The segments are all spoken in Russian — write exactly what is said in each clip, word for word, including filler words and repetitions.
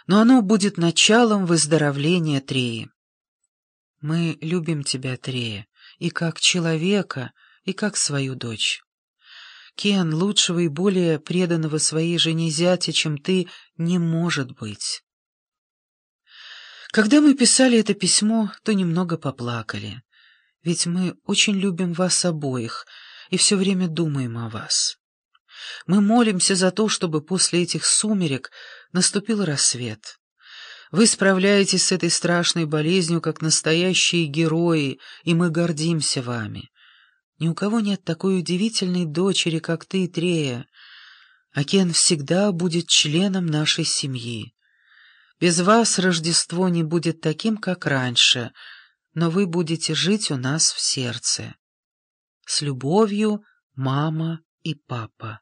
но оно будет началом выздоровления Треи. Мы любим тебя, Трея, и как человека, и как свою дочь. Кен, лучшего и более преданного своей жене зятя, чем ты, не может быть. Когда мы писали это письмо, то немного поплакали, ведь мы очень любим вас обоих и все время думаем о вас. Мы молимся за то, чтобы после этих сумерек наступил рассвет. Вы справляетесь с этой страшной болезнью, как настоящие герои, и мы гордимся вами. Ни у кого нет такой удивительной дочери, как ты, Трея, а Кен всегда будет членом нашей семьи. Без вас Рождество не будет таким, как раньше, но вы будете жить у нас в сердце. С любовью, мама и папа.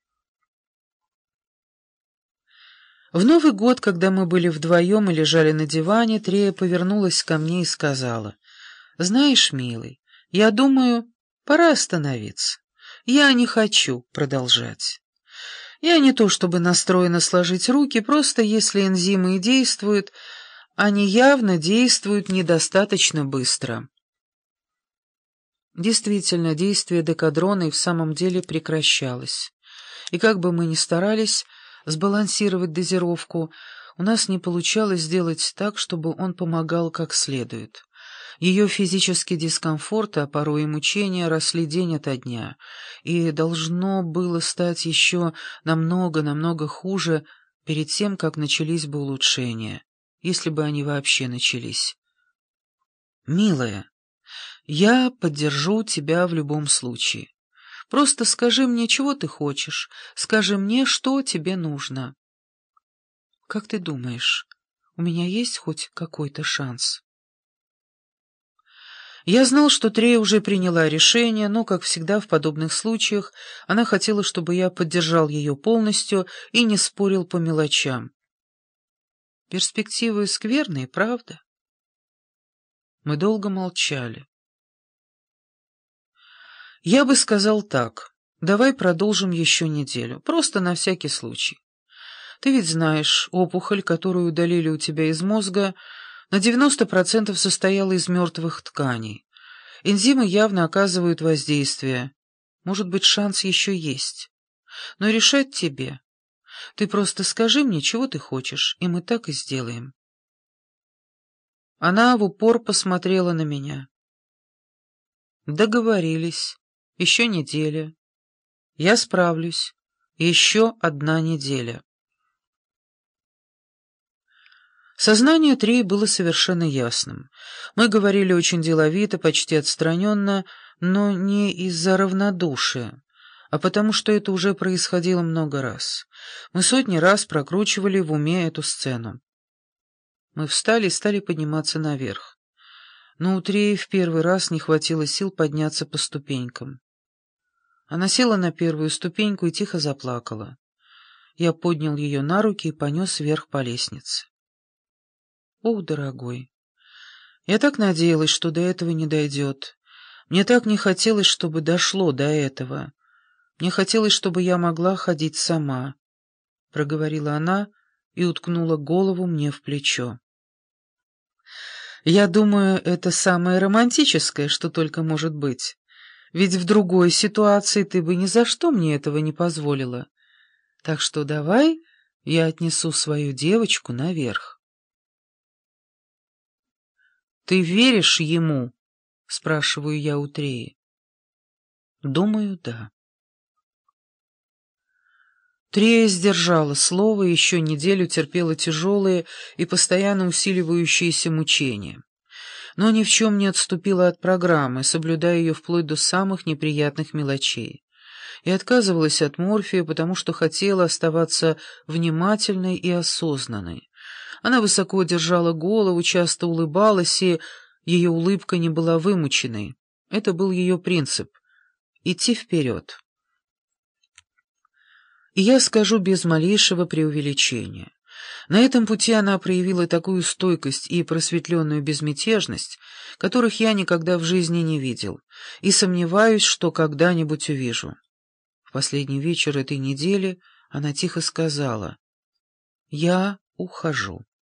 В Новый год, когда мы были вдвоем и лежали на диване, Трея повернулась ко мне и сказала: «Знаешь, милый, я думаю, пора остановиться. Я не хочу продолжать. Я не то чтобы настроена сложить руки, просто если энзимы и действуют, они явно действуют недостаточно быстро». Действительно, действие декадрона и в самом деле прекращалось. И как бы мы ни старались сбалансировать дозировку, у нас не получалось сделать так, чтобы он помогал как следует. Ее физический дискомфорт, а порой и мучения росли день ото дня, и должно было стать еще намного-намного хуже перед тем, как начались бы улучшения, если бы они вообще начались. «Милая, я поддержу тебя в любом случае. Просто скажи мне, чего ты хочешь, скажи мне, что тебе нужно. Как ты думаешь, у меня есть хоть какой-то шанс?» Я знал, что Трея уже приняла решение, но, как всегда в подобных случаях, она хотела, чтобы я поддержал ее полностью и не спорил по мелочам. Перспективы скверные, правда? Мы долго молчали. Я бы сказал так: давай продолжим еще неделю, просто на всякий случай. Ты ведь знаешь, опухоль, которую удалили у тебя из мозга, на девяносто процентов состояла из мертвых тканей. Энзимы явно оказывают воздействие. Может быть, шанс еще есть. Но решать тебе. Ты просто скажи мне, чего ты хочешь, и мы так и сделаем. Она в упор посмотрела на меня. Договорились. Еще неделя. Я справлюсь. Еще одна неделя. Сознание Треи было совершенно ясным. Мы говорили очень деловито, почти отстраненно, но не из-за равнодушия, а потому что это уже происходило много раз. Мы сотни раз прокручивали в уме эту сцену. Мы встали и стали подниматься наверх. Но у Треи в первый раз не хватило сил подняться по ступенькам. Она села на первую ступеньку и тихо заплакала. Я поднял ее на руки и понес вверх по лестнице. Ох, дорогой, я так надеялась, что до этого не дойдет. Мне так не хотелось, чтобы дошло до этого. Мне хотелось, чтобы я могла ходить сама, — проговорила она и уткнула голову мне в плечо. Я думаю, это самое романтическое, что только может быть. Ведь в другой ситуации ты бы ни за что мне этого не позволила. Так что давай я отнесу свою девочку наверх. «Ты веришь ему?» — спрашиваю я у Треи. «Думаю, да». Трея сдержала слово и еще неделю терпела тяжелые и постоянно усиливающиеся мучения, но ни в чем не отступила от программы, соблюдая ее вплоть до самых неприятных мелочей, и отказывалась от морфия, потому что хотела оставаться внимательной и осознанной. Она высоко держала голову, часто улыбалась, и ее улыбка не была вымученной. Это был ее принцип — идти вперед. И я скажу без малейшего преувеличения. На этом пути она проявила такую стойкость и просветленную безмятежность, которых я никогда в жизни не видел, и сомневаюсь, что когда-нибудь увижу. В последний вечер этой недели она тихо сказала: «Я ухожу.